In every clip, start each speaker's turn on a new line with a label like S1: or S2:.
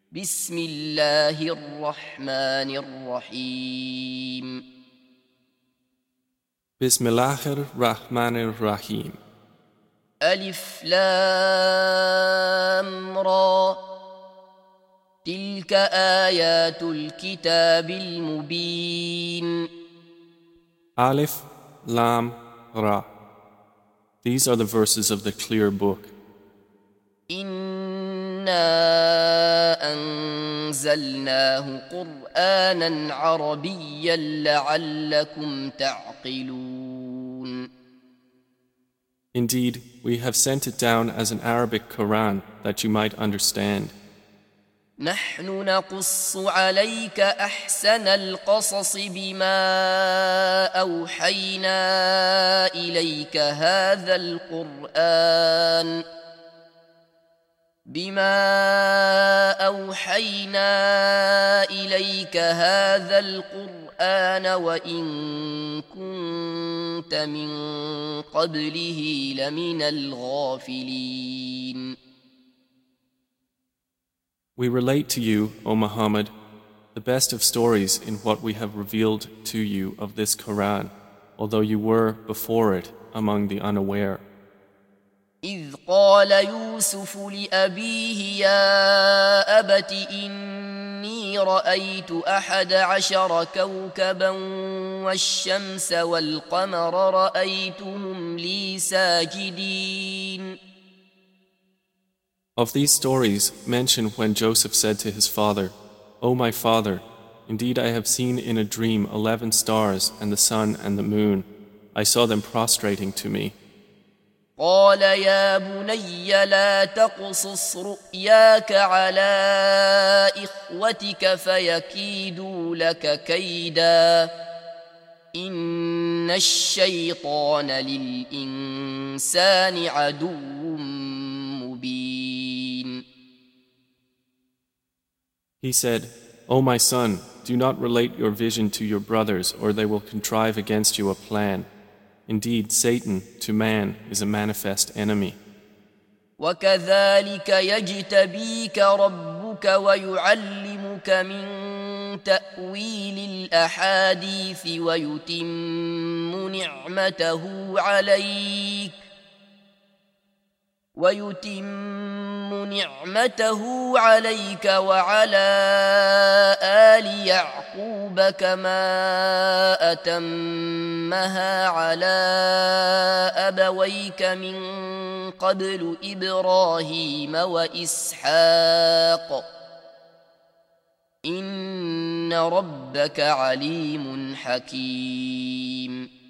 S1: بسم الله الرحمن الرحيم
S2: Bismillahir Rahmanir Rahim.
S1: ألف لام را تلك آيات الكتاب المبين
S2: Alif, Lam, Ra. These are the verses of the clear book.
S1: إنا أنزلناه قرآنا عربيا لعلكم تعقلون
S2: Indeed, we have sent it down as an Arabic Quran that you might understand.
S1: نحن نقص عليك أحسن القصص بما أوحينا إليك هذا القرآن وإن كنت من قبله لمن الغافلين.
S2: We relate to you, O Muhammad, the best of stories in what we have revealed to you of this Quran, although you were before it among the unaware.
S1: إذ قال يوسف لأبيه يا أبت إني رأيت 11 كوكبا والشمس والقمر رأيتهم لي ساجدين.
S2: Of these stories, mention when Joseph said to his father, O my father, indeed I have seen in a dream 11 stars and the sun and the moon. I saw them prostrating to me.
S1: قال يا بني لا تقصص رؤياك على إخوتك فيكيدوا لك كيدا إن الشيطان للإنسان عدو مبين.
S2: He said, O my son, do not relate your vision to your brothers or they will contrive against you a plan. Indeed, Satan, to man, is a manifest enemy.
S1: وكذلك يجتبيك ربك ويعلمك من تأويل الأحاديث ويتم نعمته عليك وعلى آل يعقوب كما أتمها على أبويك من قبل إبراهيم وإسحاق إن ربك عليم حكيم.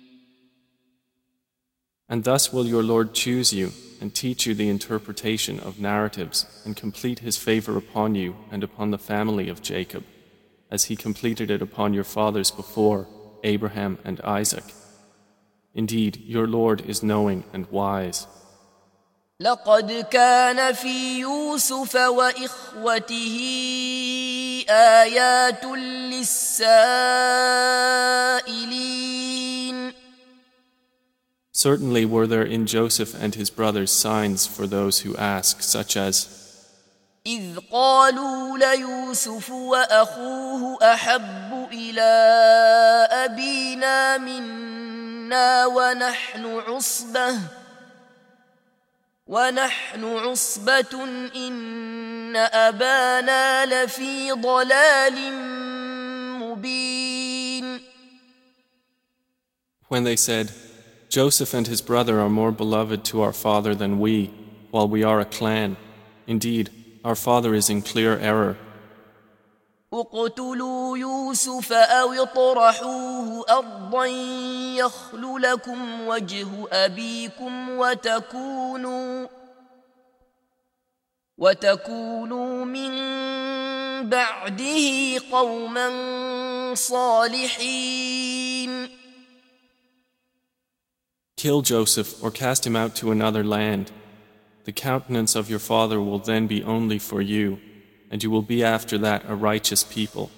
S2: And thus will your Lord choose you and teach you the interpretation of narratives and complete his favor upon you and upon the family of Jacob, as he completed it upon your fathers before, Abraham and Isaac. Indeed, your Lord is knowing and wise.
S1: لقد كان في يوسف وإخوته آيات للسائلين.
S2: Certainly were there in Joseph and his brothers signs for those who ask, such as,
S1: إذ قالوا ليوسف وأخوه أحب إلى أبينا منا ونحن عصبة إن أبانا لفي ضلال مبين.
S2: when they said, Joseph and his brother are more beloved to our father than we, while we are a clan. Indeed, our father is in clear error.
S1: اقتلوا يوسف أو اطرحوه أرضا يخل لكم وجه أبيكم وتكونوا من بعده قوما صالحين.
S2: Kill Joseph or cast him out to another land. The countenance of your father will then be only for you, and you will be after that a righteous people.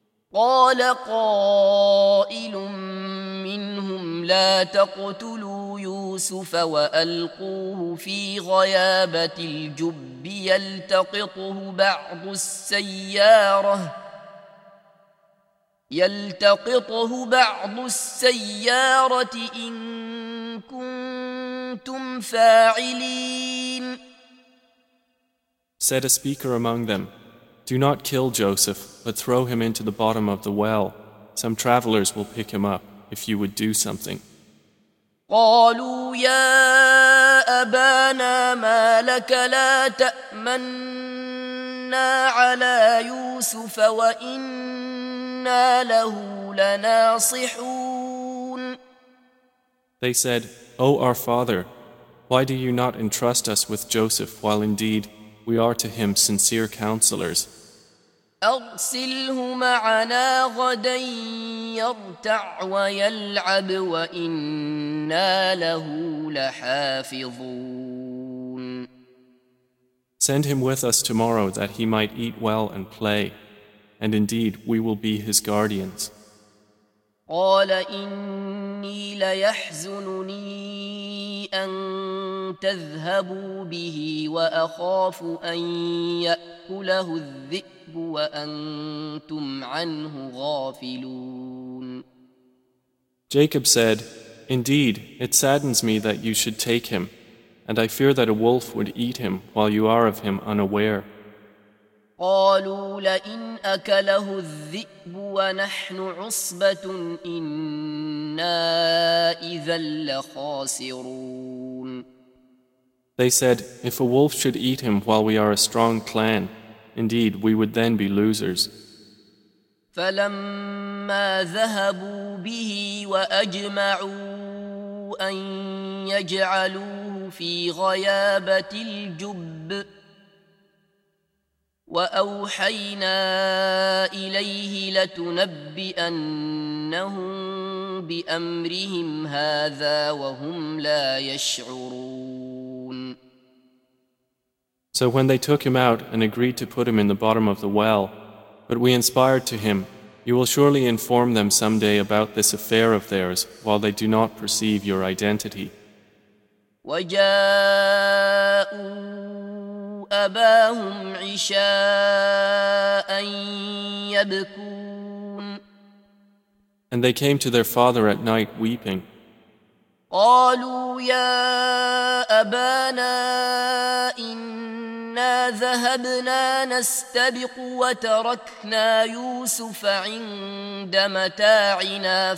S1: قال قائل منهم لا تقتلوا اقتلوا يوسف وألقوه في غيابة الجب يلتقطه بعض السيارة إن كنتم فاعلين.
S2: Said a speaker among them, "Do not kill Joseph, but throw him into the bottom of the well. Some travelers will pick him up, if you would do something."
S1: قالوا يا أبانا ما لك لا تأمنا على يوسف وإنا له لناصحون.
S2: They said, "O our father, why do you not entrust us with Joseph while indeed we are to him sincere counselors?
S1: أرسله معنا غدا يرتع ويلعب وإنا له لحافظون."
S2: Send him with us tomorrow that he might eat well and play, and indeed we will be his guardians.
S1: قال إني ليحزنني أن تذهبوا به وأخاف أن يأكله الذئب وأنتم عنه غافلون.
S2: Jacob said, "Indeed, it saddens me that you should take him, and I fear that a wolf would eat him while you are of him unaware."
S1: قالوا لئن أكله الذئب ونحن عصبة إنا إذا لخاسرون.
S2: They said, "If a wolf should eat him while we are a strong clan, indeed we would then be losers."
S1: فلما ذهبوا به وأجمعوا أن يجعلوه في غيابة الجب وأوحينا إليه لتنبئنهم بأمرهم هذا وهم لا يشعرون.
S2: So when they took him out and agreed to put him in the bottom of the well, but we inspired to him, "You will surely inform them someday about this affair of theirs while they do not perceive your identity."
S1: وجاءوا أباهم عشاء يبكون.
S2: And they came to their father at night weeping.
S1: قالوا يا أبانا إنا ذهبنا نستبق وتركنا يوسف عند متاعنا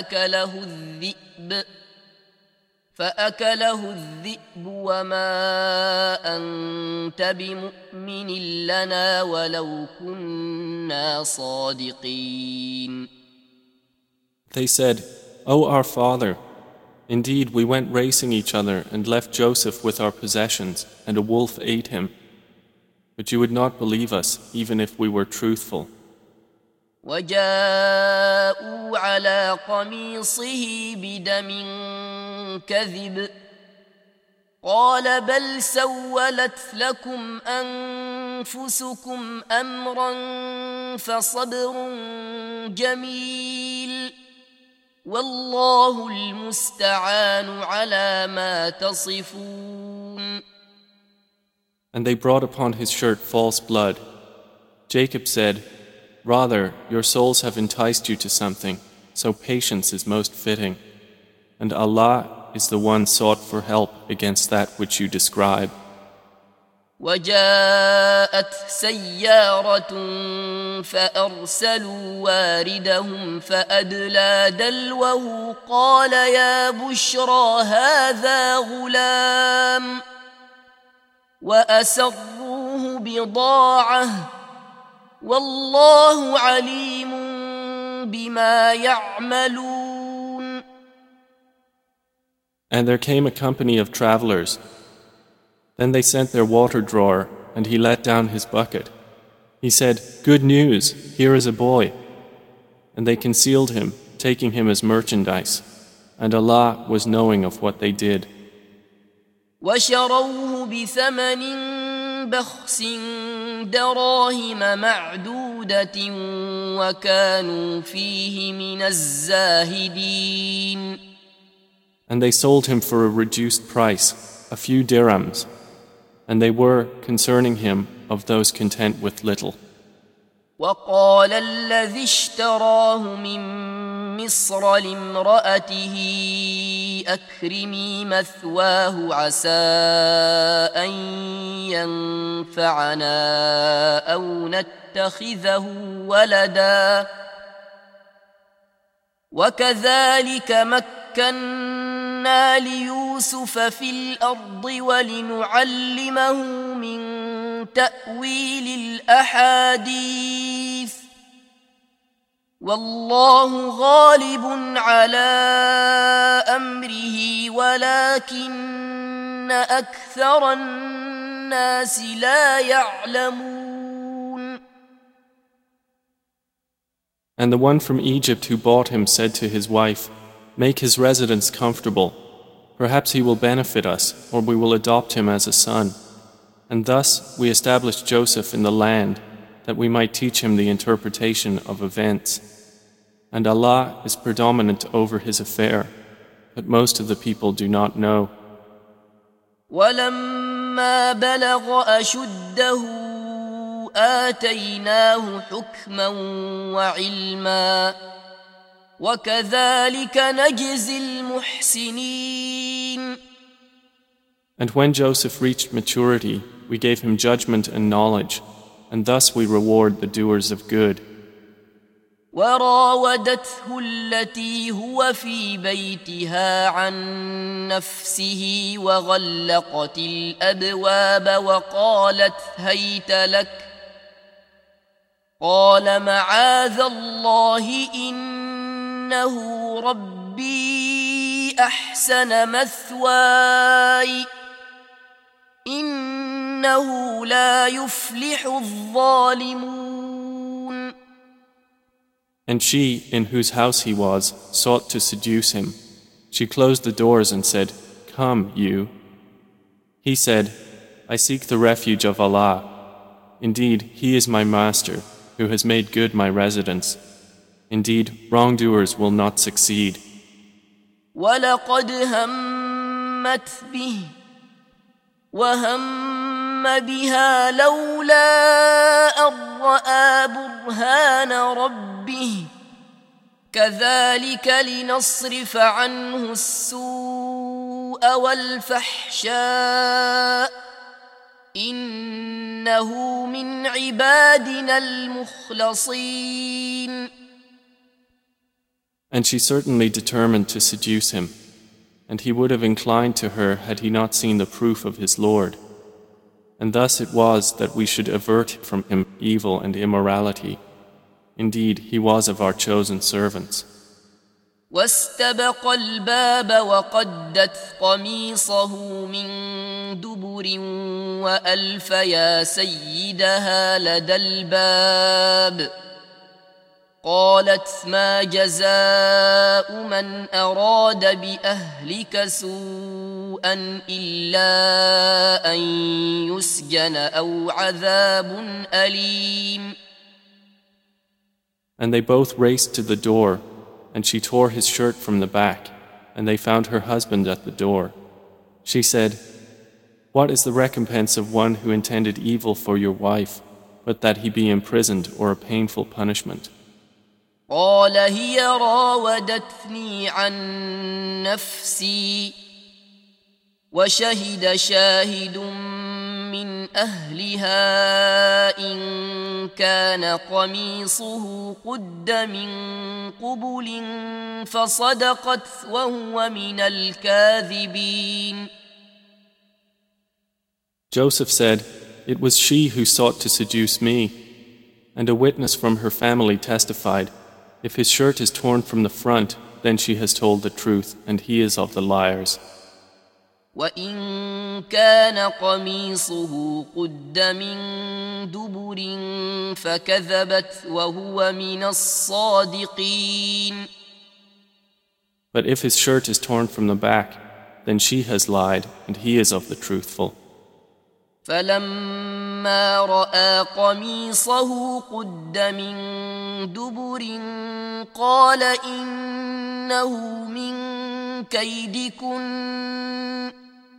S1: فأكله الذئب وما أنت بمؤمن لنا ولو كنا صادقين.
S2: They said, "O our father, indeed we went racing each other and left Joseph with our possessions, and a wolf ate him. But you would not believe us, even if we were truthful."
S1: وجاءوا على قميصه بدم كذب قال بل سولت لكم أنفسكم أمرا فصبر جميل والله المستعان على ما تصفون.
S2: And they brought upon his shirt false blood. Jacob said, "Rather, your souls have enticed you to something, so patience is most fitting. And Allah is the one sought for help against that which you describe."
S1: وجاءت سيارة فأرسلوا واردهم فأدلى دلوه قال يا بشرى هذا غلام وأسروه بضاعة والله عليم بما يعملون.
S2: And there came a company of travelers. Then they sent their water drawer, and he let down his bucket. He said, "Good news, here is a boy." And they concealed him, taking him as merchandise. And Allah was knowing of what they did.
S1: وشروه بثمن بخس دراهم معدودة وكانوا فيه من الزاهدين.
S2: And they sold him for a reduced price, a few dirhams, and they were, concerning him, of those content with little.
S1: وقال الذي اشتراه من مصر لامرأته أكرمي مثواه عسى أن ينفعنا أو نتخذه ولدا وكذلك مكنا ليوسف في الأرض ولنعلمه من تأويل الأحاديث والله غالب على أمره ولكن أكثر الناس لا يعلمون.
S2: And the one from Egypt who bought him said to his wife, "Make his residence comfortable. Perhaps he will benefit us, or we will adopt him as a son." And thus we established Joseph in the land, that we might teach him the interpretation of events. And Allah is predominant over his affair, but most of the people do not know.
S1: وَلَمَّا بَلَغَ أَشُدَّهُ آتَيْنَاهُ حُكْمًا وَعِلْمًا وَكَذَلِكَ نَجْزِي الْمُحْسِنِينَ.
S2: And when Joseph reached maturity, we gave him judgment and knowledge, and thus we reward the doers of good.
S1: وراودته التي هو في بيتها عن نفسه وغلقت الأبواب وقالت هيت لك قال معاذ الله إنه ربي أحسن مثواي إنه لا يفلح الظالمون.
S2: And she, in whose house he was, sought to seduce him. She closed the doors and said, "Come, you." He said, "I seek the refuge of Allah. Indeed, He is my master, who has made good my residence. Indeed, wrongdoers will not succeed."
S1: وَلَقَدْ هَمَّتْ بِهِ وَهَمَّ بِهَا لَوْلَا أَن رَّأَىٰ بُرْهَانَ رَبِّهِ كَذَلِكَ لِنَصْرِفَ عَنْهُ السُّوءَ وَالْفَحْشَاءَ إِنَّهُ مِنْ عِبَادِنَا الْمُخْلَصِينَ.
S2: And she certainly determined to seduce him, and he would have inclined to her had he not seen the proof of his Lord. And thus it was that we should avert from him evil and immorality. Indeed, he was of our chosen servants.
S1: واستبق الباب وقدت قميصه من دبر وألف يا سيدها لدى الباب قالت ما جزاء من أراد بأهلك سوءا إلا أن يسجن أو عذاب أليم.
S2: And they both raced to the door, and she tore his shirt from the back, and they found her husband at the door. She said, "What is the recompense of one who intended evil for your wife, but that he be imprisoned or a painful punishment?"
S1: قال هي راودتني عن نفسي وشهد شاهد من أهلها إن كان قميصه قد من قبل فصدقت وهو من الكاذبين.
S2: Joseph said, "It was she who sought to seduce me." And a witness from her family testified, "If his shirt is torn from the front, then she has told the truth, and he is of the liars."
S1: وَإِن كَانَ قَمِيصُهُ قُدَّ مِن دُبُرٍ فَكَذَبَتْ وَهُوَ مِنَ الصَّادِقِينَ.
S2: But if his shirt is torn from the back, then she has lied, and he is of the truthful.
S1: فلما رأى قميصه قد من دبر قال إنه من كيدكن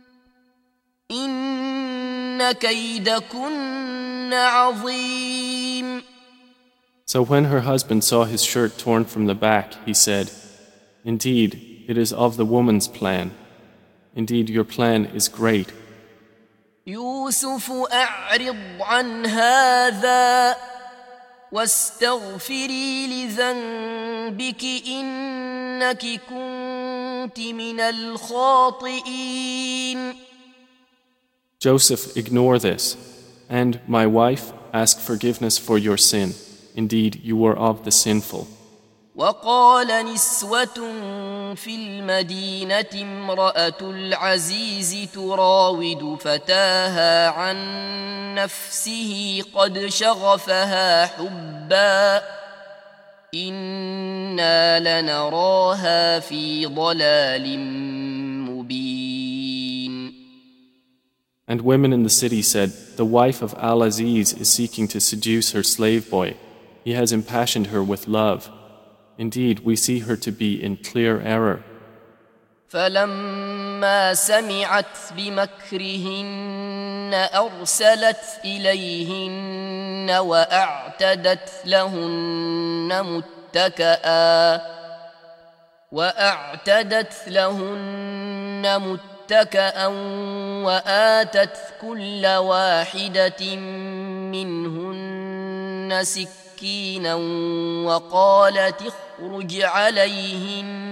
S1: إن كيدكن عظيم.
S2: So when her husband saw his shirt torn from the back, he said, "Indeed, it is of the woman's plan. Indeed, your plan is great."
S1: يوسف أعرض عن هذا واستغفري لذنبك إنك كنت من الخاطئين.
S2: Joseph, ignore this, and my wife, ask forgiveness for your sin. Indeed, you were of the sinful.
S1: وقال نسوة في المدينة امرأة العزيز تراود فتاها عن نفسه قد شغفها حبا إنا لنراها في ضلال مبين.
S2: And women in the city said, "The wife of Al-Aziz is seeking to seduce her slave boy. He has impassioned her with love. Indeed, we see her to be in clear error."
S1: فلما سمعت بمكرهن أرسلت إليهن وأعتدت لهن متكأ وآتت كل واحدة منهن سكينا وقالت اخرج عليهن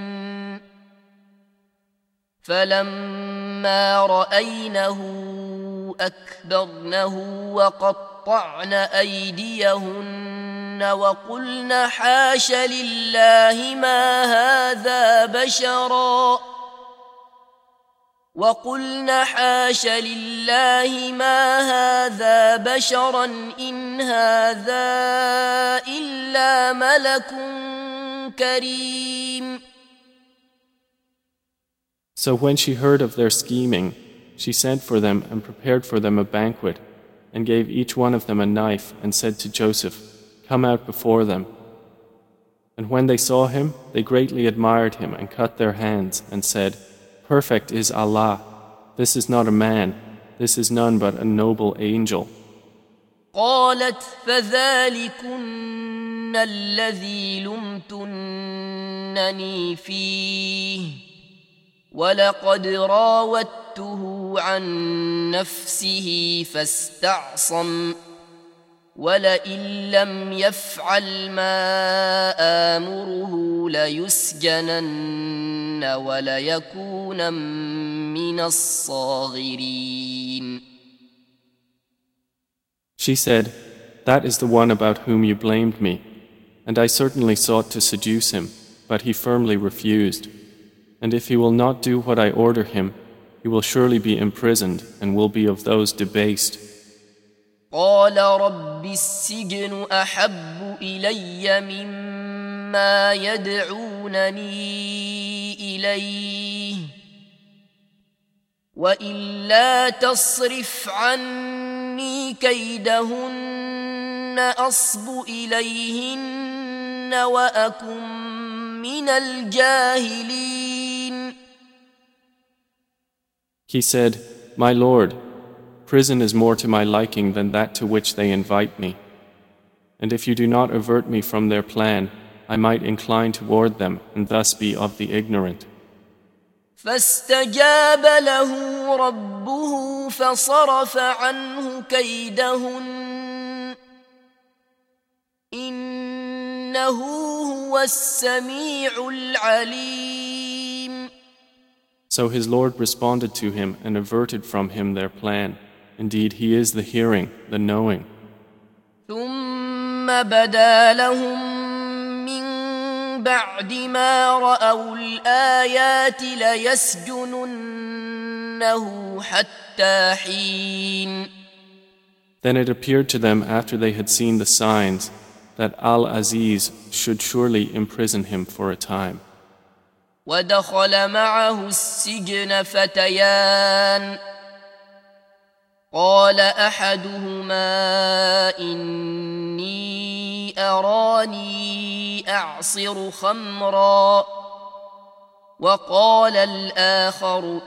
S1: فلما رأينه أكبرنه وقطعن أيديهن وقلن حاش لله ما هذا بشرا إن هذا إلا ملك كريم.
S2: So when she heard of their scheming, she sent for them and prepared for them a banquet, and gave each one of them a knife, and said to Joseph, "Come out before them." And when they saw him, they greatly admired him and cut their hands, and said, "Perfect is Allah. This is not a man. This is none but a noble angel."
S1: قالت فذلكن الذي لمتنني فيه ولقد راودته عن نفسه فاستعصم ولئن لم يفعل ما آمره ليسجنن وليكون من الصاغرين.
S2: She said, "That is the one about whom you blamed me, and I certainly sought to seduce him, but he firmly refused. And if he will not do what I order him, he will surely be imprisoned and will be of those debased."
S1: قال رب السجن أحب إلي مما يدعونني إليه وإلا تصرف عني كيدهن أصب إليهن وأكن من الجاهلين.
S2: He said, "My Lord, prison is more to my liking than that to which they invite me. And if you do not avert me from their plan, I might incline toward them and thus be of the ignorant."
S1: فاستجاب له ربه فصرف عنه كيدهن إنه هو السميع العليم.
S2: So his Lord responded to him and averted from him their plan. Indeed, he is the hearing, the knowing.
S1: ثم بدا لهم من بعد ما رأوا الآيات ليسجننه حتى حين.
S2: Then it appeared to them after they had seen the signs that Al-Aziz should surely imprison him for a time.
S1: ودخل معه السجن فتيان قال أحدهما إني أراني أعصر خمرا وقال الآخر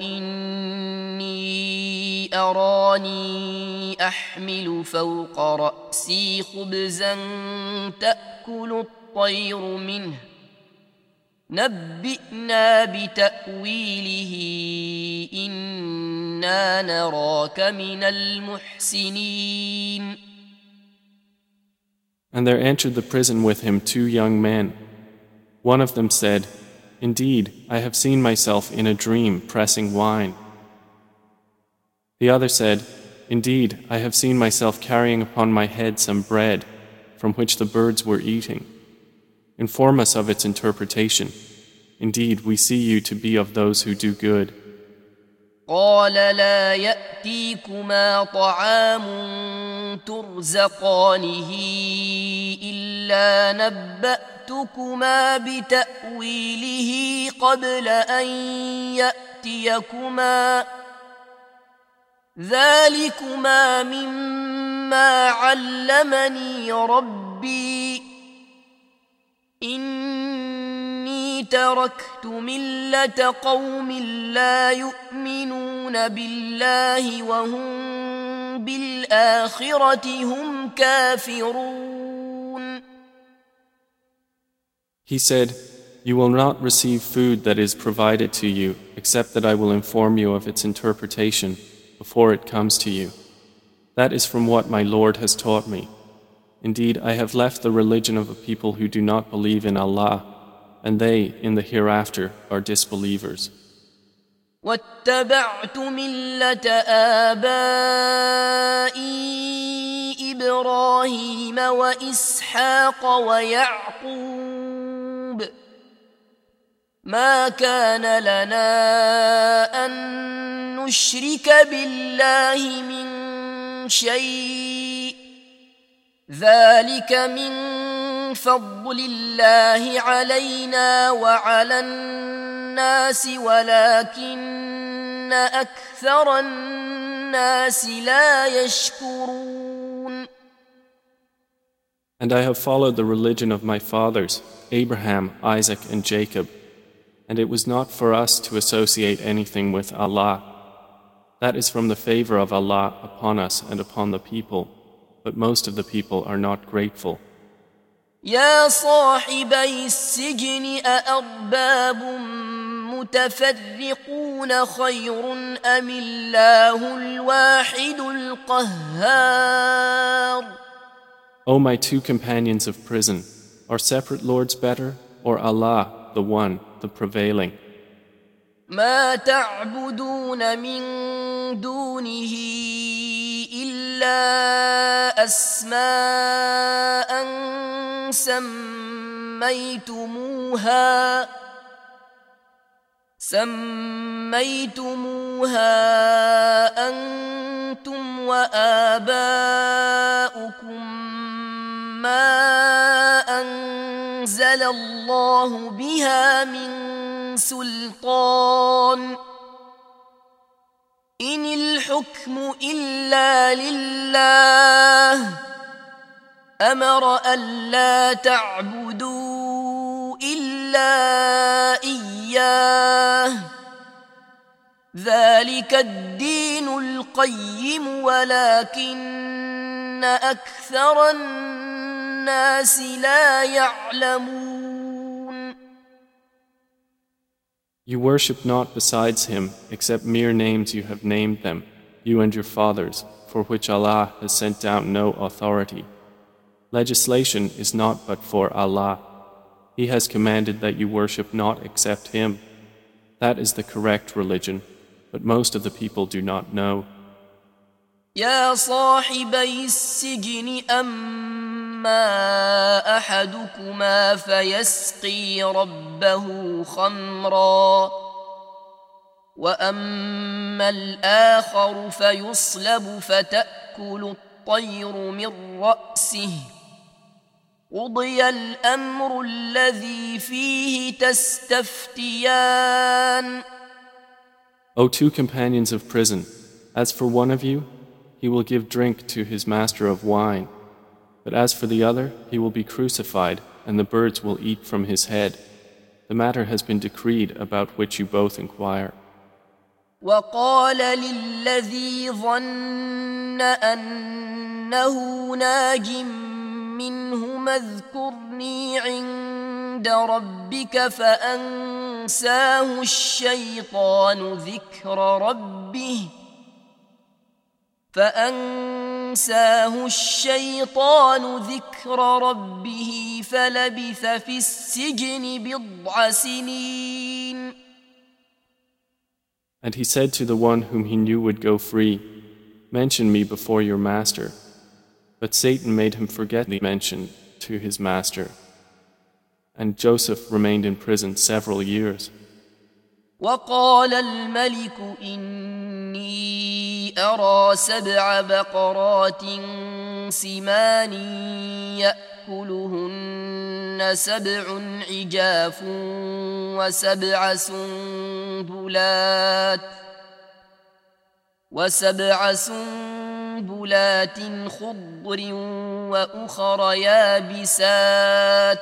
S1: إني أراني أحمل فوق رأسي خبزا تأكل الطير منه نبئنا بتأويله إنا نراك من المحسنين.
S2: And there entered the prison with him 2 young men. One of them said, "Indeed, I have seen myself in a dream pressing wine." The other said, "Indeed, I have seen myself carrying upon my head some bread from which the birds were eating. Inform us of its interpretation. Indeed, we see you to be of those who do good."
S1: قال لا يأتيكما طعام ترزقانه إلا نبأتكما بتأويله قبل أن يأتيكما ذلكما مما علمني ربي إني تركت ملة قوم لا يؤمنون بالله وهم بالآخرة هم كافرون.
S2: He said, "You will not receive food that is provided to you except that I will inform you of its interpretation before it comes to you. That is from what my Lord has taught me. Indeed, I have left the religion of a people who do not believe in Allah, and they, in the hereafter, are disbelievers."
S1: واتبعت ملة آبائي إبراهيم وإسحاق ويعقوب ما كان لنا أن نشرك بالله من شيء ذلك من فضل الله علينا وعلى الناس ولكن أكثر الناس لا يشكرون.
S2: And I have followed the religion of my fathers, Abraham, Isaac, and Jacob, and it was not for us to associate anything with Allah. That is from the favor of Allah upon us and upon the people, but most of the people are not grateful.
S1: يا صاحبي السجن أأرباب متفرقون خير أم الله الواحد القهار.
S2: O my 2 companions of prison, are separate lords better, or Allah, the one, the prevailing?
S1: ما تعبدون من دونه إلا أسماء سميتموها أنتم وآباؤكم ما أنزل الله بها من سلطان إن الحكم إلا لله أمر ألا تعبدوا إلا إياه ذلك الدين القيم ولكن أكثر الناس لا يعلمون.
S2: You worship not besides him except mere names you have named them, you and your fathers, for which Allah has sent down no authority. Legislation is not but for Allah. He has commanded that you worship not except Him. That is the correct religion, but most of the people do not know.
S1: يا صاحبي السجن أما أحدكما فيسقي ربه خمرا وأما الآخر فيصلب فتأكل الطير من رأسه قضي الأمر الذي فيه تستفتيان.
S2: O 2 companions of prison, as for one of you, he will give drink to his master of wine. But as for the other, he will be crucified, and the birds will eat from his head. The matter has been decreed about which you both inquire.
S1: وقال للذي ظن أنه ناج منهما اذكرني عند ربك فأنساه الشيطان ذكر ربه فلبث في السجن بضع سنين.
S2: And he said to the one whom he knew would go free, "Mention me before your master." But Satan made him forget the mention to his master. And Joseph remained in prison several years.
S1: وقال الملك إني أرى 7 بقرات سمان يأكلهن 7 عجاف وسبع سنبلات خضر وأخر يابسات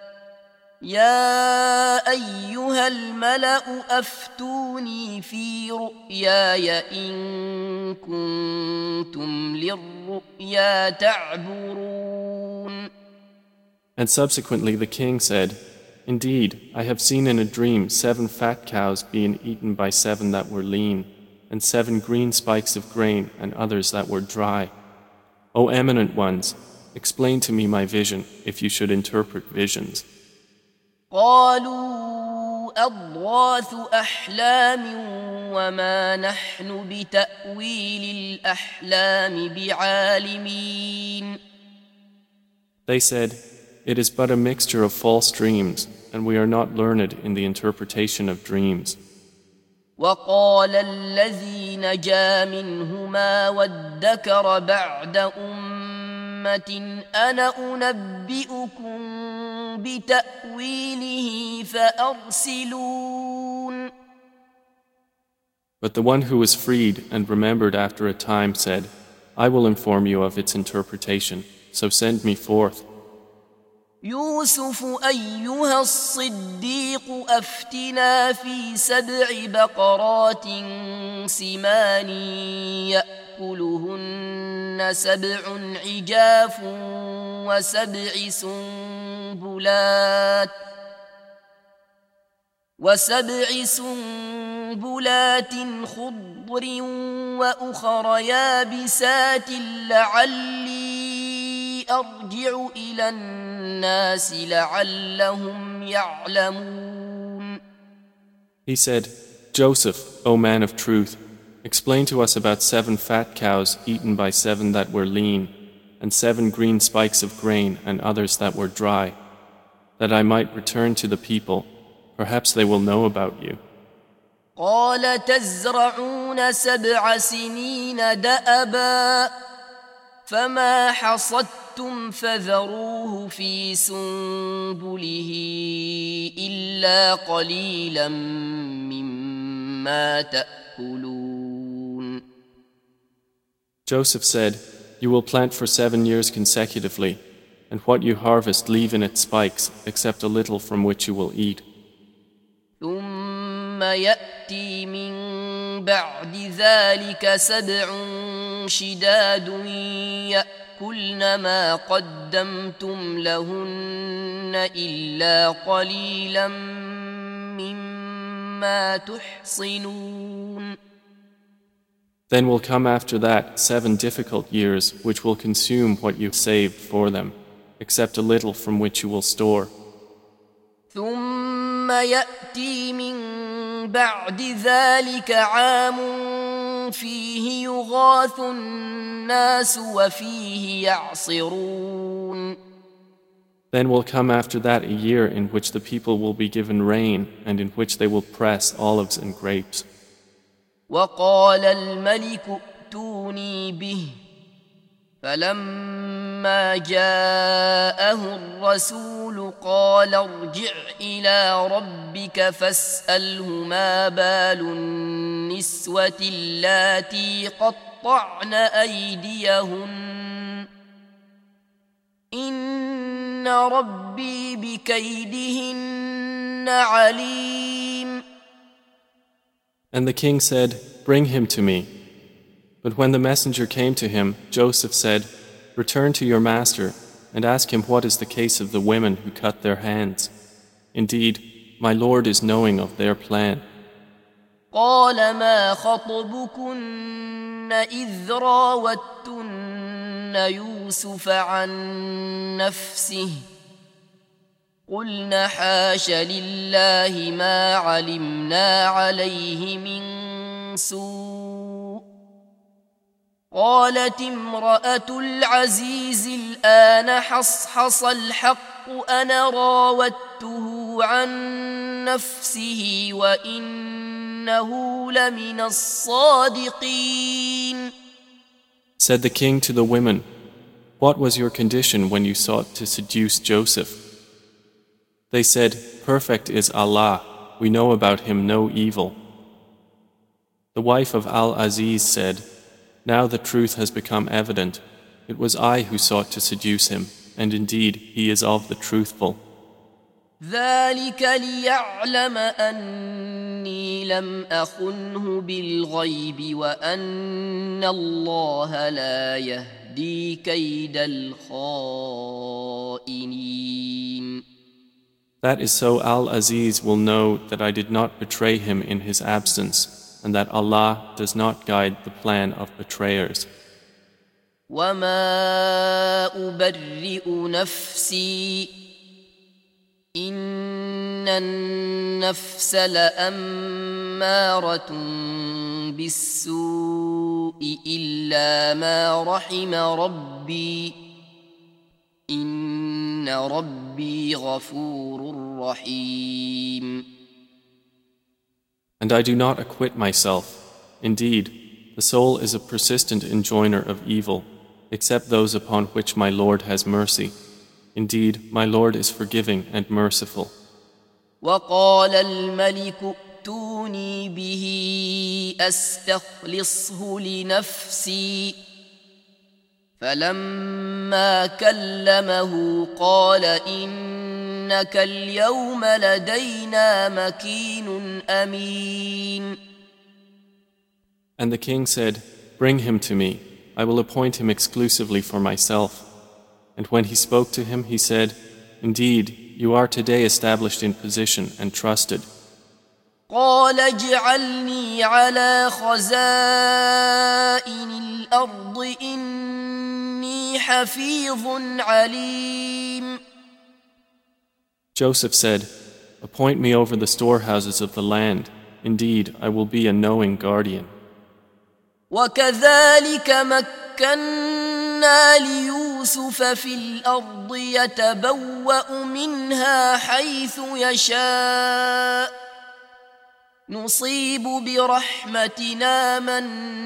S1: يا أيها الملأ أفتوني في رؤياي إن كنتم للرؤيا تعبرون.
S2: And subsequently the king said, "Indeed, I have seen in a dream 7 fat cows being eaten by 7 that were lean, and 7 green spikes of grain and others that were dry. O eminent ones, explain to me my vision if you should interpret visions."
S1: قالوا أضغاث أحلام وما نحن بتأويل الأحلام بعالمين.
S2: They said, "It is but a mixture of false dreams, and we are not learned in the interpretation of dreams."
S1: وقال الذي نجا منهما وادكر بعد أمة أنا أنبئكم بتأويله فأرسلون.
S2: But the one who was freed and remembered after a time said, "I will inform you of its interpretation, so send me forth."
S1: يوسف أيها الصديق أفتنا في 7 بقرات سمان يأكلهن 7 عجاف وسبع سنبلات خضر وأخر يابسات لعلي أرجع إلى الناس لعلهم يعلمون.
S2: He said, "Joseph, O man of truth, explain to us about 7 fat cows eaten by 7 that were lean, and 7 green spikes of grain and others that were dry, that I might return to the people. Perhaps they will know about you."
S1: قال تزرعون 7 سنين دأبا فما حصدتم فذروه في سنبله إلا قليلا مما تأكلون.
S2: Joseph said, "You will plant for 7 years consecutively, and what you harvest leave in its spikes, except a little from which you will eat."
S1: ثم يأتي من بعد ذلك 7 شداد يأكلن ما قدمتم لهن إلا قليلا مما تحصنون.
S2: Then will come after that 7 difficult years which will consume what you saved for them, except a little from which you will store.
S1: ثم يأتي من بعد ذلك عام فيه يغاث الناس وفيه يعصرون.
S2: Then will come after that a year in which the people will be given rain and in which they will press olives and grapes.
S1: وقال الملك ائتوني به فلما جاءه الرسول قال ارجع إلى ربك فاسأله ما بال النسوة اللاتي قطعن يقطعن أيديهن إن ربي بكيدهن عليم.
S2: And the king said, "Bring him to me." But when the messenger came to him, Joseph said, "Return to your master and ask him what is the case of the women who cut their hands. Indeed, my Lord is knowing of their plan."
S1: قال ما خطبكن إذ راوتن يوسف عن نفسه قلن حاش لله ما علمنا عليه من سوء. قالت امرأة العزيز الآن حصحص الحق أنا راودته عن نفسه وإنه لمن الصادقين.
S2: Said the king to the women, "What was your condition when you sought to seduce Joseph?" They said, "Perfect is Allah, we know about him no evil." The wife of Al-Aziz said, "Now the truth has become evident. It was I who sought to seduce him, and indeed he is of the truthful."
S1: ذلك ليعلم أني لم أخنه بالغيب وأن الله لا يهدي كيد الخائنين.
S2: That is so Al-Aziz will know that I did not betray him in his absence, and that Allah does not guide the plan of betrayers.
S1: وما أبرئ نفسي إن النفس لأمارة بالسوء إلا ما رحم ربي إن ربي غفور رحيم.
S2: And I do not acquit myself. Indeed, the soul is a persistent enjoiner of evil, except those upon which my Lord has mercy. Indeed, my Lord is forgiving and merciful.
S1: وقال الملك ائتوني به أستخلصه لنفسي فلما كلمه قال إنك اليوم لدينا مكين أمين.
S2: And the king said, "Bring him to me. I will appoint him exclusively for myself." And when he spoke to him, he said, "Indeed, you are today established in position and trusted."
S1: قال اجعلني على خزائن الأرض إني حفيظ عليم.
S2: Joseph said, "Appoint me over the storehouses of the land. Indeed, I will be a knowing guardian."
S1: وكذلك مكنا ليوسف في الأرض يتبوأ منها حيث يشاء نصيب برحمتنا من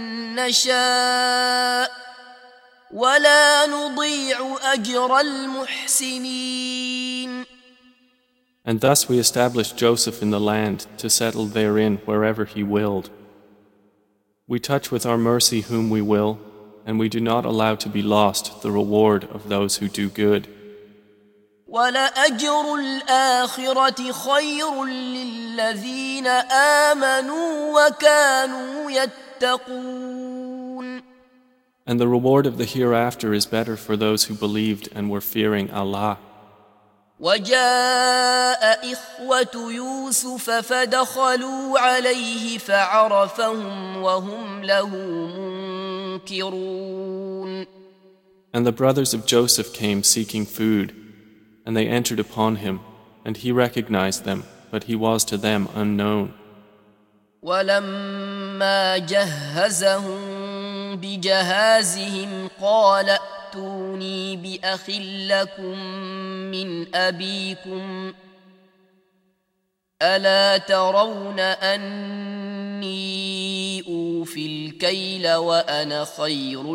S1: نشاء ولا نضيع أجر المحسنين.
S2: And thus we established Joseph in the land to settle therein wherever he willed. We touch with our mercy whom we will, and we do not allow to be lost the reward of those who do good.
S1: وَلَأَجْرُ الْآخِرَةِ خَيْرٌ لِلَّذِينَ آمَنُوا وَكَانُوا يَتَّقُونَ.
S2: And the reward of the hereafter is better for those who believed and were fearing Allah.
S1: وجاء إخوة يوسف فدخلوا عليه فعرفهم وهم له منكرون.
S2: And the brothers of Joseph came seeking food, and they entered upon him, and he recognized them, but he was to them unknown.
S1: ولما جهزهم بجهازهم قال ائتوني بأخ لكم من أبيكم ألا ترون أني أوفي الكيل وأنا خير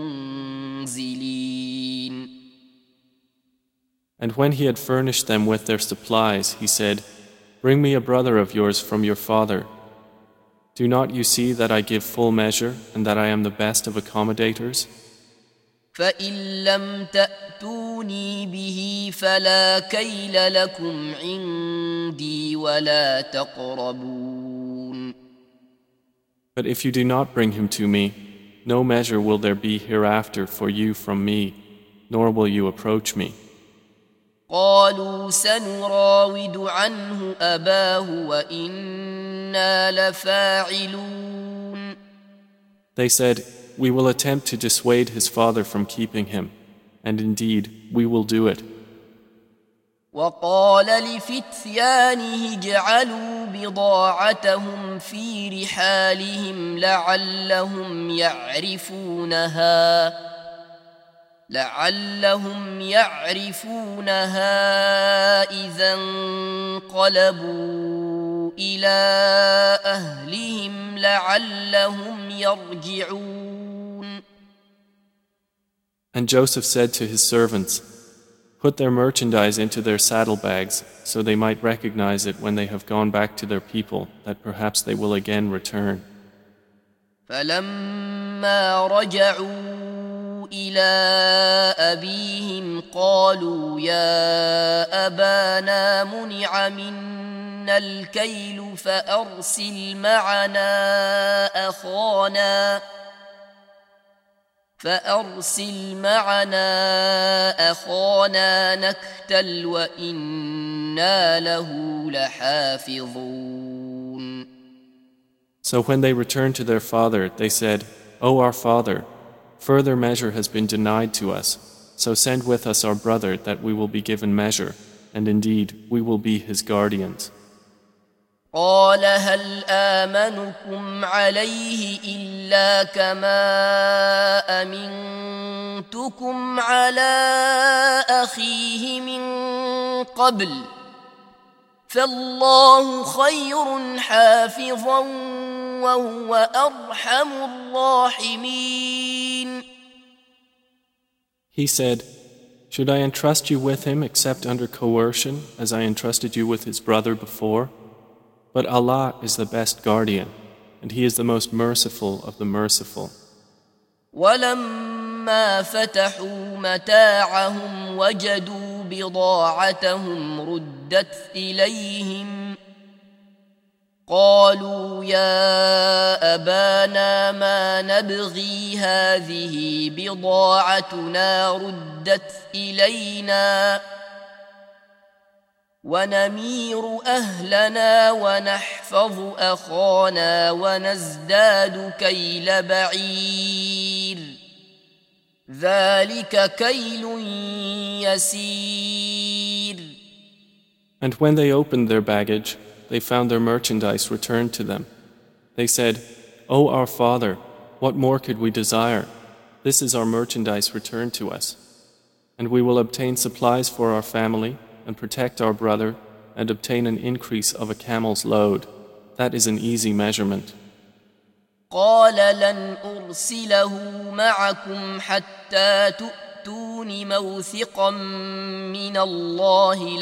S1: المنزلين.
S2: And when he had furnished them with their supplies, he said, "Bring me a brother of yours from your father. Do not you see that I give full measure and that I am the best of accommodators?
S1: فإن لم تأتوني به فلا كيل لكم عندي ولا تقربون.
S2: But if you do not bring him to me, no measure will there be hereafter for you from me, nor will you approach me.
S1: قالوا سنراود عنه أباه وإنا لفاعلون.
S2: They said, We will attempt to dissuade his father from keeping him, and indeed we will do it.
S1: وقال لفتيانه اجعلوا بضاعتهم في رحالهم لعلهم يعرفونها إذا انقلبوا إلى أهلهم لعلهم يرجعون.
S2: And Joseph said to his servants, Put their merchandise into their saddlebags, so they might recognize it when they have gone back to their people, that perhaps they will again return.
S1: فلما رجعوا إلى أبيهم قالوا يا أبانا منع منا الكيل فأرسل معنا أخانا نكتل وإنا له لحافظون.
S2: So when they returned to their father, they said, O our father, further measure has been denied to us, so send with us our brother that we will be given measure, and indeed we will be his guardians.
S1: قال هل آمنكم عليه إلا كما أمنتكم على أخيه من قبل فالله خير حافظا وهو أرحم الراحمين.
S2: He said, Should I entrust you with him except under coercion, as I entrusted you with his brother before? But Allah is the best guardian, and He is the most merciful of the merciful.
S1: ولما فتحوا متاعهم وجدوا بضاعتهم ردت إليهم قالوا يا أبانا ما نبغي هذه بضاعتنا ردت إلينا ونمير أهلنا ونحفظ أخانا ونزداد كيل بعير ذلك كيل يسير.
S2: And when they opened their baggage, they found their merchandise returned to them. They said, O our father, what more could we desire? This is our merchandise returned to us. And we will obtain supplies for our family, and protect our brother, and obtain an increase of a camel's load. That is an easy measurement.
S1: قال لن أرسله معكم حتى تؤتون موثقا من الله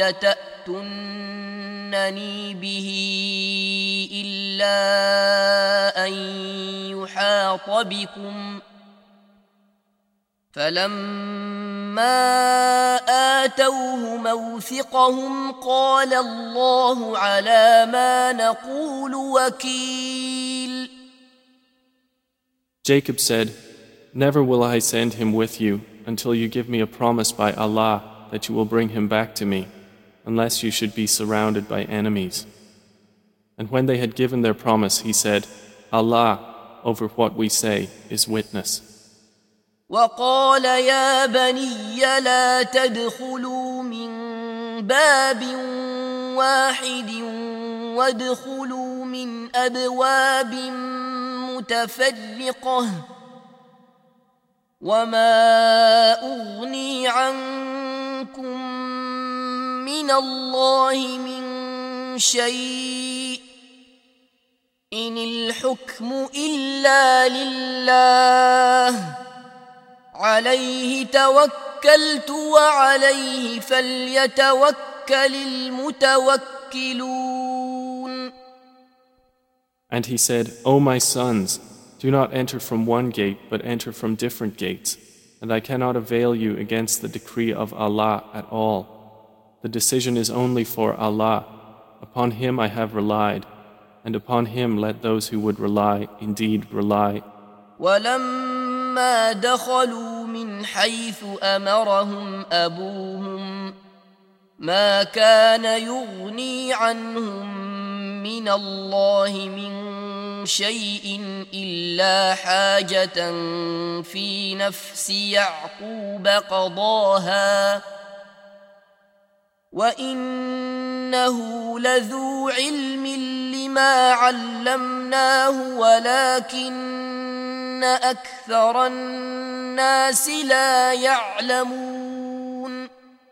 S1: لتأتونني به إلا أن يحاط بكم فلما آتوه موثقهم قال الله على ما نقول وكيل.
S2: Jacob said, Never will I send him with you until you give me a promise by Allah that you will bring him back to me, unless you should be surrounded by enemies. And when they had given their promise, he said, Allah, over what we say, is witness.
S1: وقال يا بني لا تدخلوا من باب واحد وادخلوا من أبواب متفرقة وما أغني عنكم من الله من شيء إن الحكم إلا لله عليه توكلت وعليه فليتوكل المتوكلون.
S2: And he said, O my sons, do not enter from one gate, but enter from different gates, and I cannot avail you against the decree of Allah at all. The decision is only for Allah. Upon Him I have relied, and upon Him let those who would rely indeed rely.
S1: ولما دخلوا من حيث أمرهم أبوهم ما كان يغني عنهم من الله من شيء إلا حاجة في نفس يعقوب قضاها وإنه لذو علم لما علمناه ولكن أكثر الناس لا يعلمون.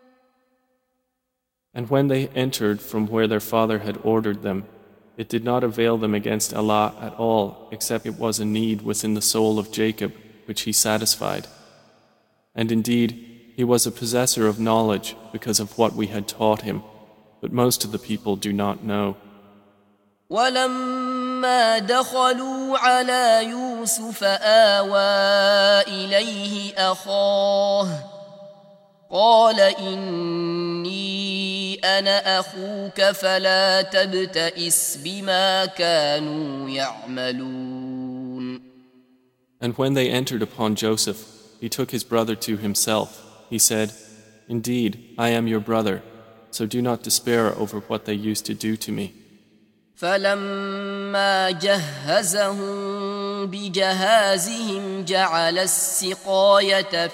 S2: And when they entered from where their father had ordered them, it did not avail them against Allah at all, except it was a need within the soul of Jacob, which he satisfied. And indeed, he was a possessor of knowledge because of what we had taught him, but most of the people do not know.
S1: ولما دخلوا على يوسف آوى إليه أخاه قال إني أنا أخوك فلا تبتئس بما كانوا يعملون.
S2: And when they entered upon Joseph, he took his brother to himself. He said, Indeed, I am your brother, so do not despair over what they used to do to me.
S1: فلما جهزهم بجهازهم جعل السقاية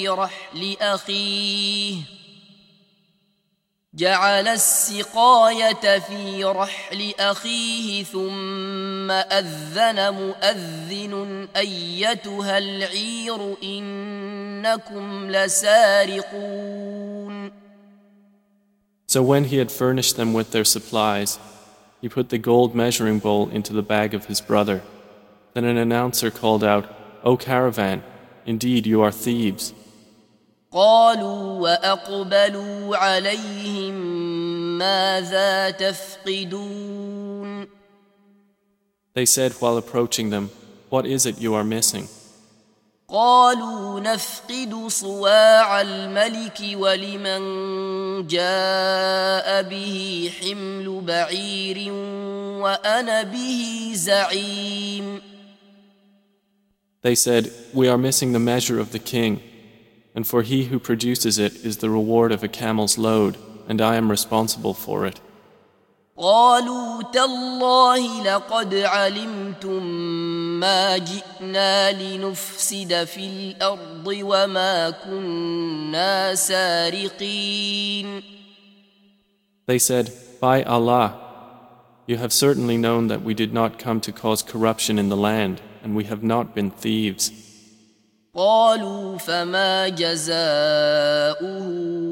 S1: في رحل أخيه ثم أذن مؤذن أيتها العير إنكم لسارقون.
S2: So when he had furnished them with their supplies, he put the gold measuring bowl into the bag of his brother. Then an announcer called out, O caravan, indeed you are thieves.
S1: قالوا وأقبلوا عليهم ماذا تفقدون. They
S2: said while approaching them, What is it you are missing?
S1: قالوا نفقد صواع الملك ولمن جاء به حمل بعير وأنا به زعيم.
S2: They said, We are missing the measure of the king, and for he who produces it is the reward of a camel's load, and I am responsible for it.
S1: قالوا تالله لقد علمتم ما جئنا لنفسد في الأرض وما كنا سارقين.
S2: They said, By Allah, you have certainly known that we did not come to cause corruption in the land, and we have not been thieves.
S1: قالوا فما جزاؤه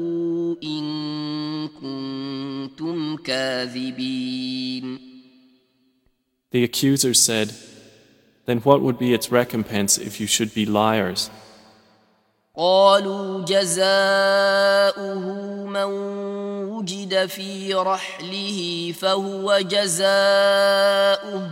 S1: إن كنتم كاذبين.
S2: The accusers said, Then what would be its recompense if you should be liars?
S1: قالوا جزاؤه من وجد في رحله فهو جزاؤه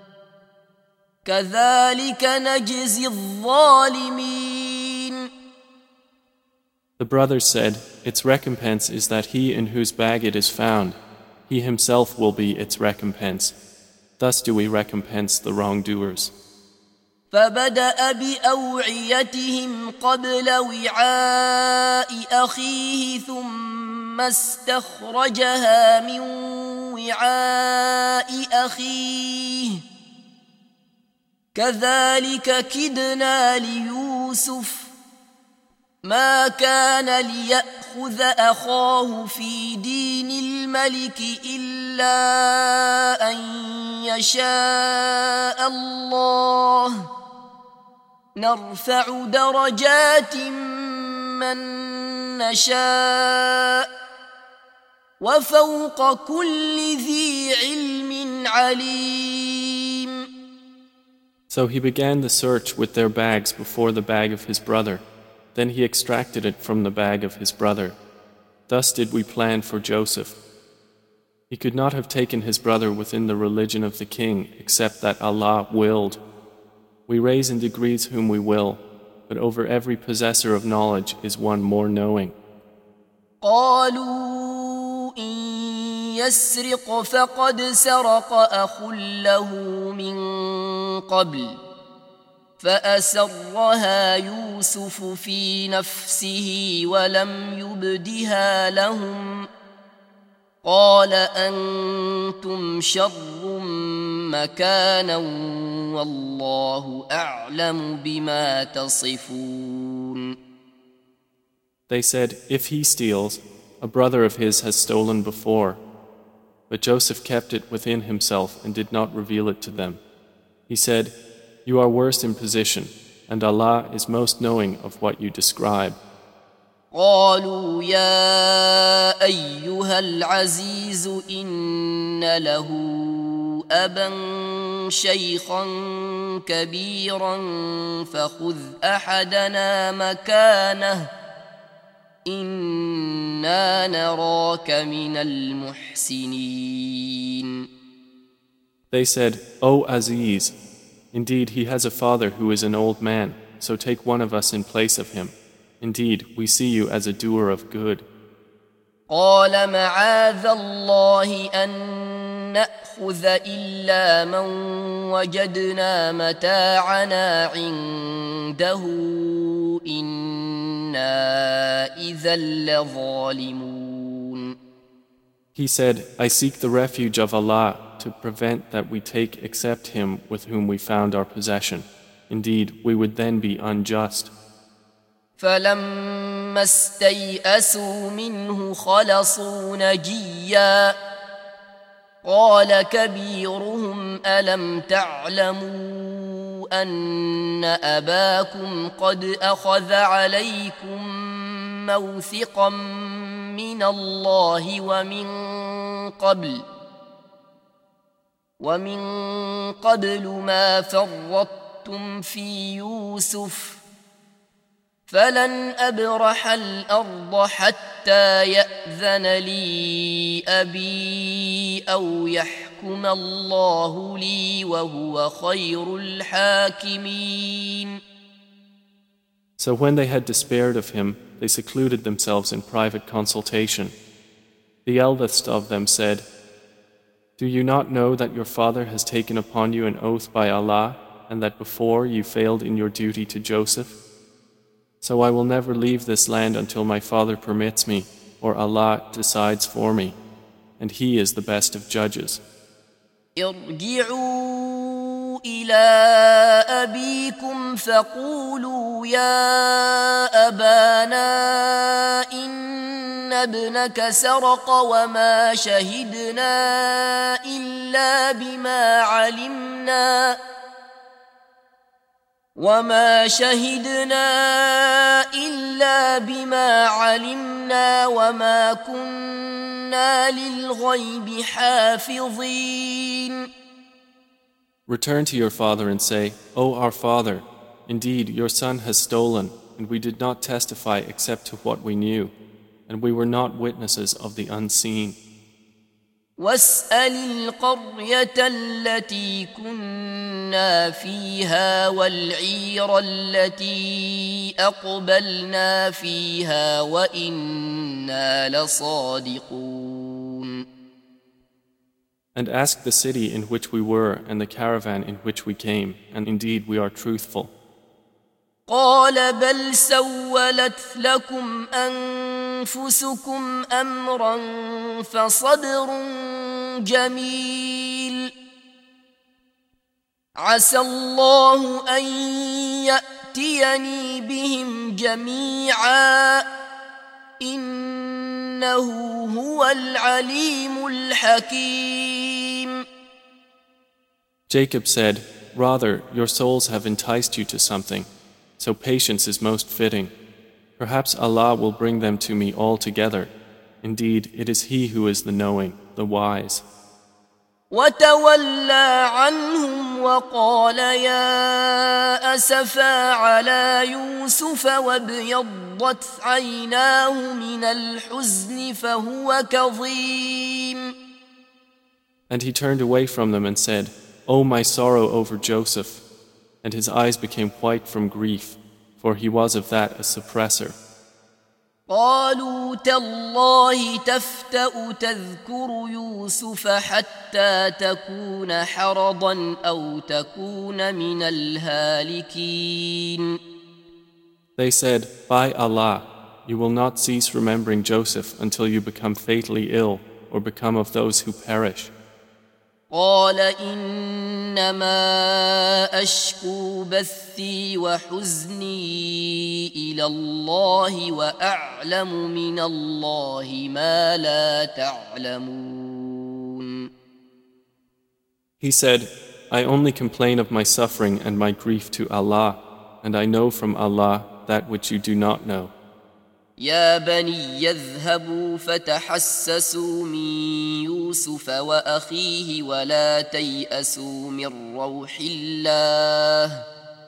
S1: كذلك نجزي الظالمين.
S2: The brothers said, Its recompense is that he in whose bag it is found, he himself will be its recompense. Thus do we recompense the wrongdoers.
S1: فبدأ بأوعيتهم قبل وعاء أخيه ثم استخرجها من وعاء أخيه كذلك كدنا ليوسف ما كان ليأخذ أخاه في دين الملك إلا أن يشاء الله نرفع درجات من نشاء وفوق كل ذي علم عليم.
S2: So he began the search with their bags before the bag of his brother. Then he extracted it from the bag of his brother. Thus did we plan for Joseph. He could not have taken his brother within the religion of the king except that Allah willed. We raise in degrees whom we will, but over every possessor of knowledge is one more knowing.
S1: قالوا إن يسرق فقد سرق أخ له من قبل فأسرها يوسف في نفسه ولم يبدها لهم قال أنتم شر مكانا والله أعلم بما تصفون.
S2: They said, if he steals, a brother of his has stolen before. But Joseph kept it within himself and did not reveal it to them. He said, you are worse in position, and Allah is most knowing of what you describe.
S1: قالوا يا أيها العزيز إن له أبا شيخا كبيرا فخذ أحدنا مكانه إنا نراك من المحسنين.
S2: They said, O Aziz, indeed he has a father who is an old man, so take one of us in place of him. Indeed, we see you as a doer of good.
S1: قال معاذ الله أن نأخذ إلا من وجدنا متاعنا عنده إنا إذا لظالمون.
S2: He said, I seek the refuge of Allah to prevent that we take except him with whom we found our possession. Indeed, we would then be unjust.
S1: فلما استيئسوا منه خلصوا نجيا قال كبيرهم ألم تعلموا أن أباكم قد أخذ عليكم موثقا من الله ومن قبل ما فرطتم في يوسف فلن أبرح الأرض حتى يأذن لي أبي أو يحكم الله لي وهو خير الحاكمين.
S2: So when they had despaired of him, they secluded themselves in private consultation. The eldest of them said, do you not know that your father has taken upon you an oath by Allah and that before you failed in your duty to Joseph? So I will never leave this land until my father permits me, or Allah decides for me, and He is the best of judges.
S1: ارجعوا إلى أبيكم فقولوا يا أبانا إن ابنك سرق وما شهدنا إلا بما علمنا وما كنا للغيب حافظين.
S2: Return to your father and say, O our father, indeed your son has stolen, and we did not testify except to what we knew, and we were not witnesses of the unseen.
S1: واسأل القرية التي كنا فيها والعير التي أقبلنا فيها وإنا لصادقون.
S2: And ask the city in which we were and the caravan in which we came, and indeed we are truthful.
S1: قال بل سولت لكم أنفسكم أمرا فصبر جميل عسى الله أن يأتيني بهم جميعا إنه هو العليم الحكيم.
S2: Jacob said, rather, your souls have enticed you to something, so patience is most fitting. Perhaps Allah will bring them to me all together. Indeed, it is He who is the knowing, the wise.
S1: وتولى عنهم وقال يا أسفا على يوسف وابيضت عيناه من الحزن فهو كظيم.
S2: And he turned away from them and said, "O my sorrow over Joseph," and his eyes became white from grief, for he was of that a suppressor.
S1: قالوا تالله تفتأ تذكر يوسف حتى تكون حرضا أو تكون من الهالكين.
S2: They said, "By Allah, you will not cease remembering Joseph until you become fatally ill or become of those who perish."
S1: قال إنما أشكو بثي وحزني إلى الله وأعلم من الله ما لا تعلمون.
S2: He said, "I only complain of my suffering and my grief to Allah, and I know from Allah that which you do not know."
S1: يا بني اذهبوا فتحسسوا من يوسف وأخيه ولا تيأسوا من روح الله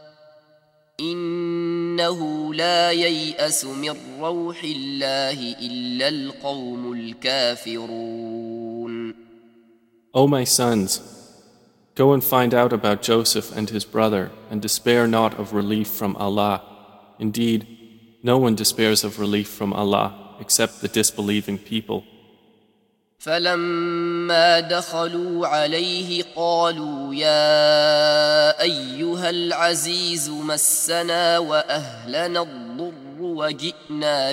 S1: إنه لا ييأس من روح الله إلا القوم الكافرون.
S2: O my sons, go and find out about Joseph and his brother, and despair not of relief from Allah. Indeed, no one despairs of relief from Allah except the disbelieving people.
S1: فلما دخلوا عليه قالوا يا أيها العزيز مسنا وأهلنا الضر وجئنا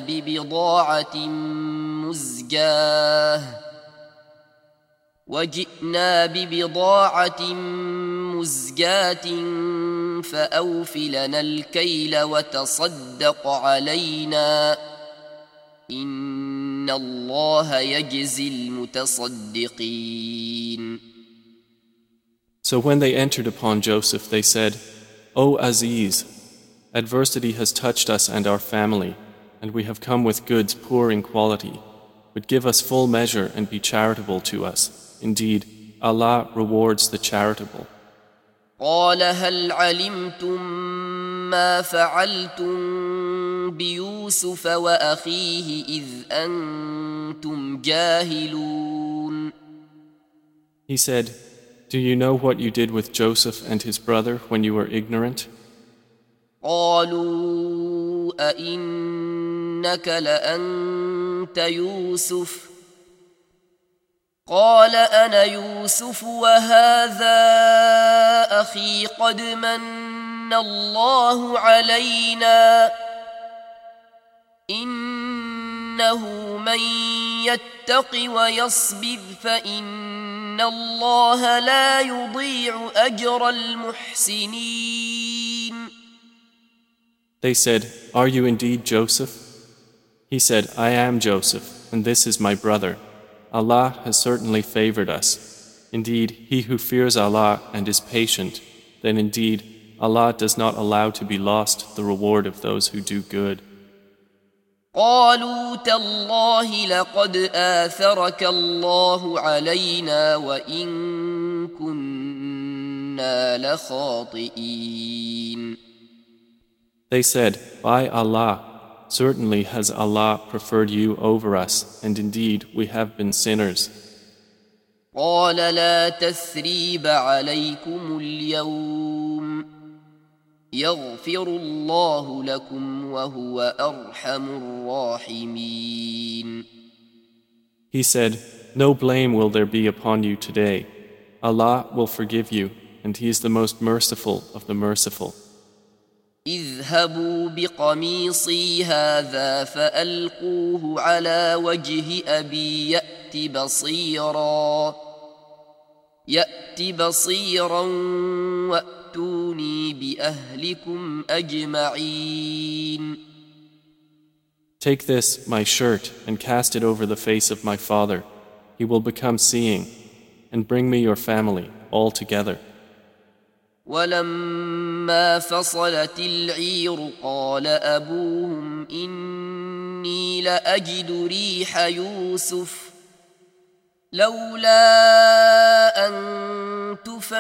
S1: ببضاعة مزجاة فأوف لنا الكيل وتصدق علينا إن الله يجزي المتصدقين.
S2: So when they entered upon Joseph, they said, "O Aziz, adversity has touched us and our family, and we have come with goods poor in quality. But give us full measure and be charitable to us. Indeed, Allah rewards the charitable."
S1: قال هل علمتم ما فعلتم بيوسف وأخيه إذ أنتم جاهلون.
S2: He said, "Do you know what you did with Joseph and his brother when you were ignorant?"
S1: قالوا أئنك لأنت يوسف قال أنا يوسف وهذا أخي قد من الله علينا إنه من يتق ويصبر فإن الله لا يضيع أجر المحسنين.
S2: They said, "Are you indeed Joseph?" He said, "I am Joseph, and this is my brother. Allah has certainly favored us. Indeed, he who fears Allah and is patient, then indeed Allah does not allow to be lost the reward of those who do good."
S1: قالوا تالله لقد آثرك الله علينا وإن كنا لخاطئين.
S2: They said, "By Allah, certainly has Allah preferred you over us, and indeed we have been sinners."
S1: قال لا تثريب عليكم اليوم يغفر الله لكم وهو أرحم الراحمين.
S2: He said, "No blame will there be upon you today. Allah will forgive you, and He is the most merciful of the merciful."
S1: اذهبوا بقميصي هذا فألقوه على وجه أبي يأت بصيرا وأتوني بأهلكم أجمعين.
S2: Take this, my shirt, and cast it over the face of my father. He will become seeing, and bring me your family all together.
S1: ولما فصلت العير قال أبوهم إني لأجد ريح يوسف لولا أن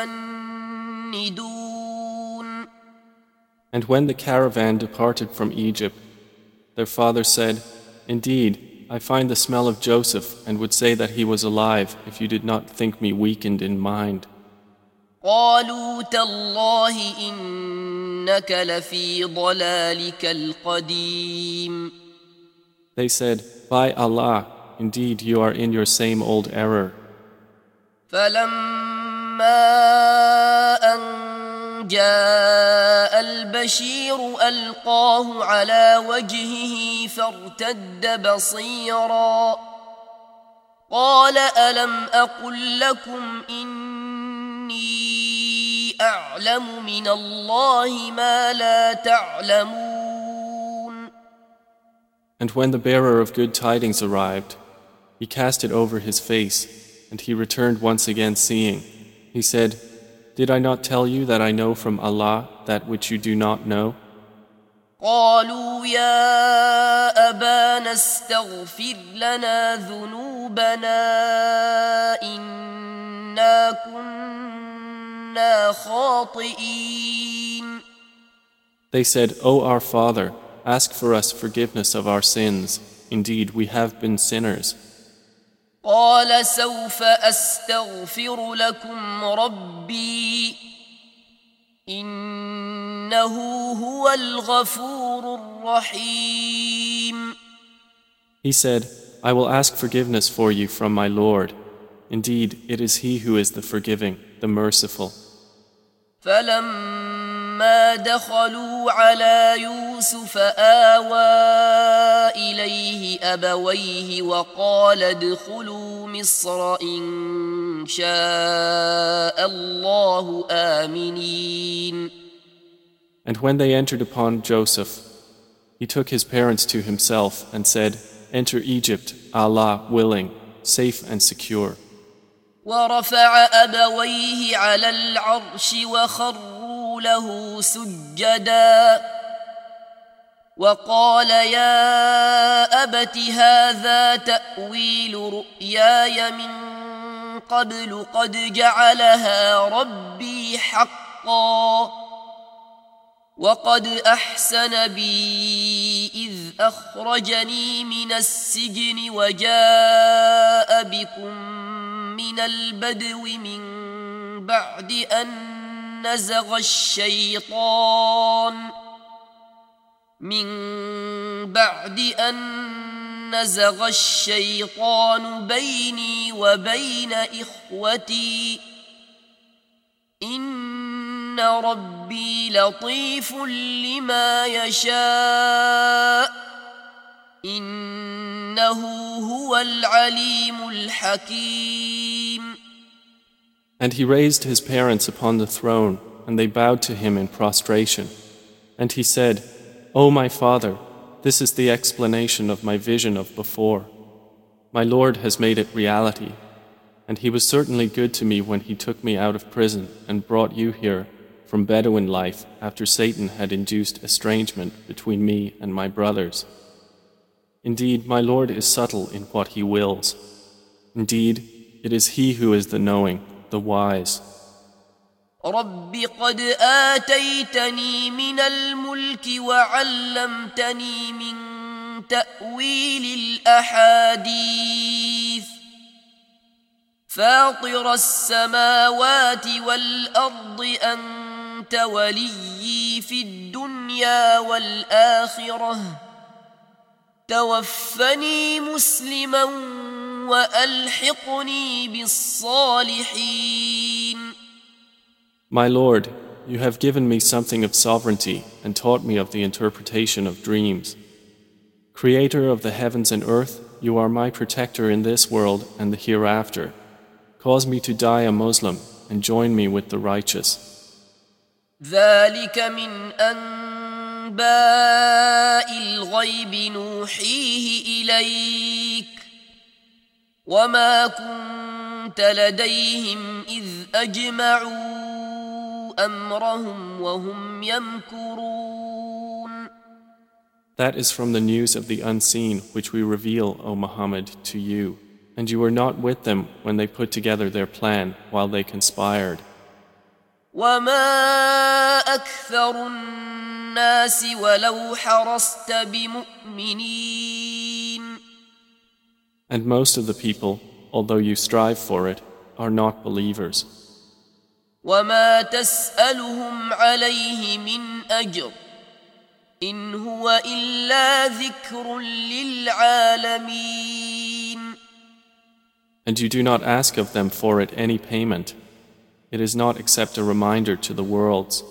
S1: تفندون.
S2: And when the caravan departed from Egypt, their father said, "Indeed, I find the smell of Joseph and would say that he was alive if you did not think me weakened in mind.
S1: قالوا تالله إنك لفي ضلالك القديم.
S2: They said, By Allah, indeed you are in your same old error.
S1: فلما أن جاء البشير ألقاه على وجهه فارتد بصيرا قال ألم أقل لكم إني أعلم من الله ما لا تعلمون.
S2: And when the bearer of good tidings arrived, he cast it over his face, and he returned once again seeing. He said, Did I not tell you that I know from Allah that which you do not know?
S1: قالوا يا أبانا استغفر لنا ذنوبنا إنا كنا خاطئين.
S2: They said, O our Father, ask for us forgiveness of our sins. Indeed, we have been sinners.
S1: قال سوف أستغفر لكم ربي إنه هو الغفور الرحيم.
S2: He said, I will ask forgiveness for you from my Lord. Indeed, it is He who is the forgiving, the merciful.
S1: فلما دخلوا على يوسف آوى إليه أبويه وقال ادخلوا مصر إن شاء الله آمنين.
S2: And when they entered upon Joseph, he took his parents to himself and said, Enter Egypt, Allah willing, safe and secure.
S1: ورفع أبويه على العرش وخروا له سجدا وقال يا أبت هذا تأويل رؤياي من قبل قد جعلها ربي حقا وقد أحسن بي إذ أخرجني من السجن وجاء بكم من البدو من بعد أن نزغ الشيطان بيني وبين إخوتي إن ربي لطيف لما يشاء إنه هو العليم الحكيم.
S2: And he raised his parents upon the throne, and they bowed to him in prostration. And he said, O my father, this is the explanation of my vision of before. My Lord has made it reality, and he was certainly good to me when he took me out of prison and brought you here from Bedouin life after Satan had induced estrangement between me and my brothers. Indeed, my Lord is subtle in what He wills. Indeed, it is He who is the knowing, the wise.
S1: رب قد آتيتني من الملك وعلمتني من تأويل الأحاديث فاطر السماوات والأرض أنت وليي في الدنيا والآخرة توفني مسلما وألحقني بالصالحين.
S2: My Lord, you have given me something of sovereignty and taught me of the interpretation of dreams. Creator of the heavens and earth, you are my protector in this world and the hereafter. Cause me to die a Muslim and join me with the righteous.
S1: ذلك من أنباء الغيب نوحيه إليك وما كنت لديهم إذ أجمعوا أمرهم وهم يمكرون.
S2: That is from the news of the unseen which we reveal, O Muhammad, to you, and you were not with them when they put together their plan while they conspired.
S1: وما أكثر الناس ولو حرصت بمؤمنين
S2: And most of the people, although you strive for it, are not believers.
S1: وما تسألهم عليه من أجر إن هو إلا ذكر للعالمين.
S2: And you do not ask of them for it any payment. It is not except a reminder to the worlds.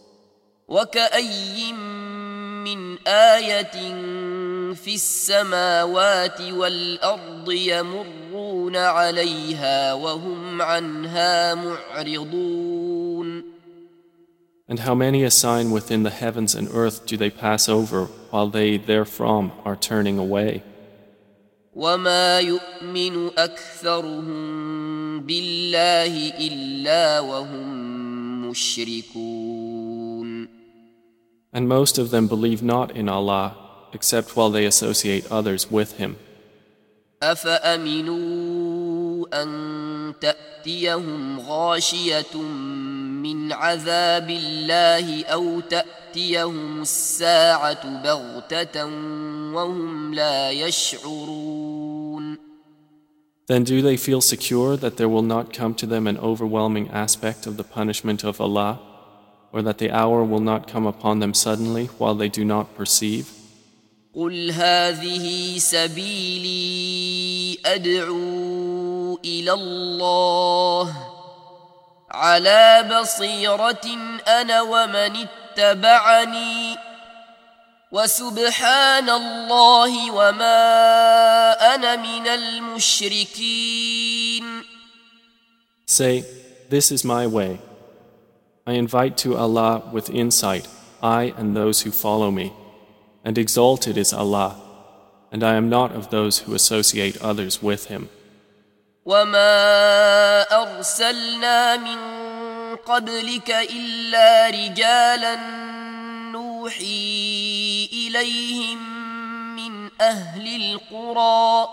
S1: وكأي من آية في السماوات والأرض يمرون عليها وهم عنها معرضون.
S2: And how many a sign within the heavens and earth do they pass over while they therefrom are turning away?
S1: وما يؤمن أكثرهم بالله إلا وهم مشركون.
S2: And most of them believe not in Allah except while they associate others with Him.
S1: أفأمنوا أن تأتيهم غاشية من عذاب الله أو تأتيهم الساعة بغتة وهم لا يشعرون.
S2: Then do they feel secure that there will not come to them an overwhelming aspect of the punishment of Allah, or that the hour will not come upon them suddenly while they do not perceive?
S1: قل هذه سبيلي أدعو إلى الله على بصيرة أنا ومن اتبعني وسبحان الله وما أنا من المشركين.
S2: Say, this is my way. I invite to Allah with insight, I and those who follow me, and exalted is Allah, and I am not of those who associate others with Him.
S1: وما أرسلنا من قبلك إلا رجالا نوحي إليهم من أهل القرى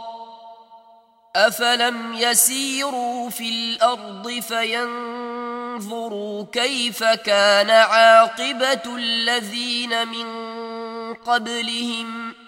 S1: أفلم يسيروا في الأرض فينظروا كيف كان عاقبة الذين من قبلهم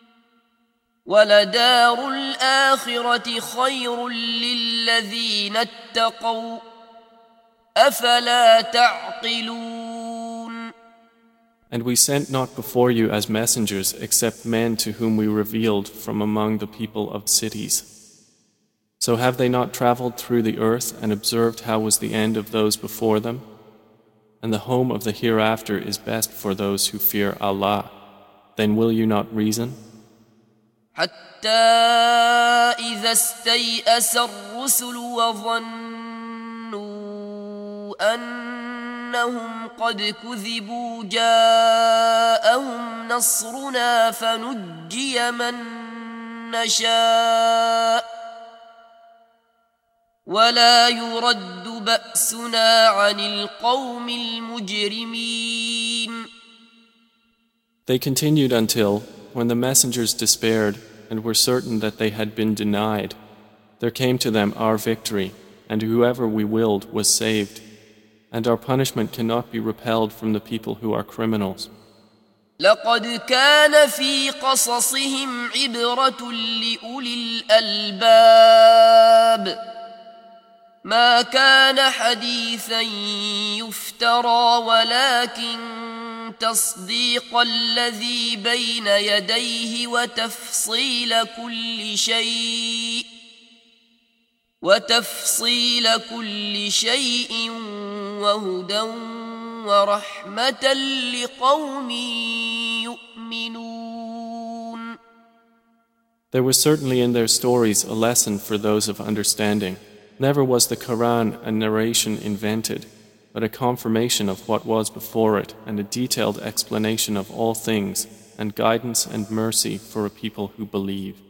S1: ولدار الآخرة خير للذين اتقوا أفلا تعقلون.
S2: And we sent not before you as messengers except men to whom we revealed from among the people of cities. So have they not traveled through the earth and observed how was the end of those before them? And the home of the hereafter is best for those who fear Allah. Then will you not reason?
S1: حتى إذا استيأس الرسل وظنوا أنهم قد كذبوا جاءهم نصرنا فنجي من نشاء ولا يرد بأسنا عن القوم المجرمين.
S2: They continued until, when the messengers despaired and were certain that they had been denied, there came to them our victory, and whoever we willed was saved, and our punishment cannot be repelled from the people who are criminals.
S1: لقد كان في قصصهم عبرة لأولي الألباب ما كان حديثا يفترى ولكن تصديق الذي بين يديه وتفصيل كل شيء وهدى ورحمة لقوم يؤمنون.
S2: There was certainly in their stories a lesson for those of understanding. Never was the Quran a narration invented, but a confirmation of what was before it and a detailed explanation of all things and guidance and mercy for a people who believe.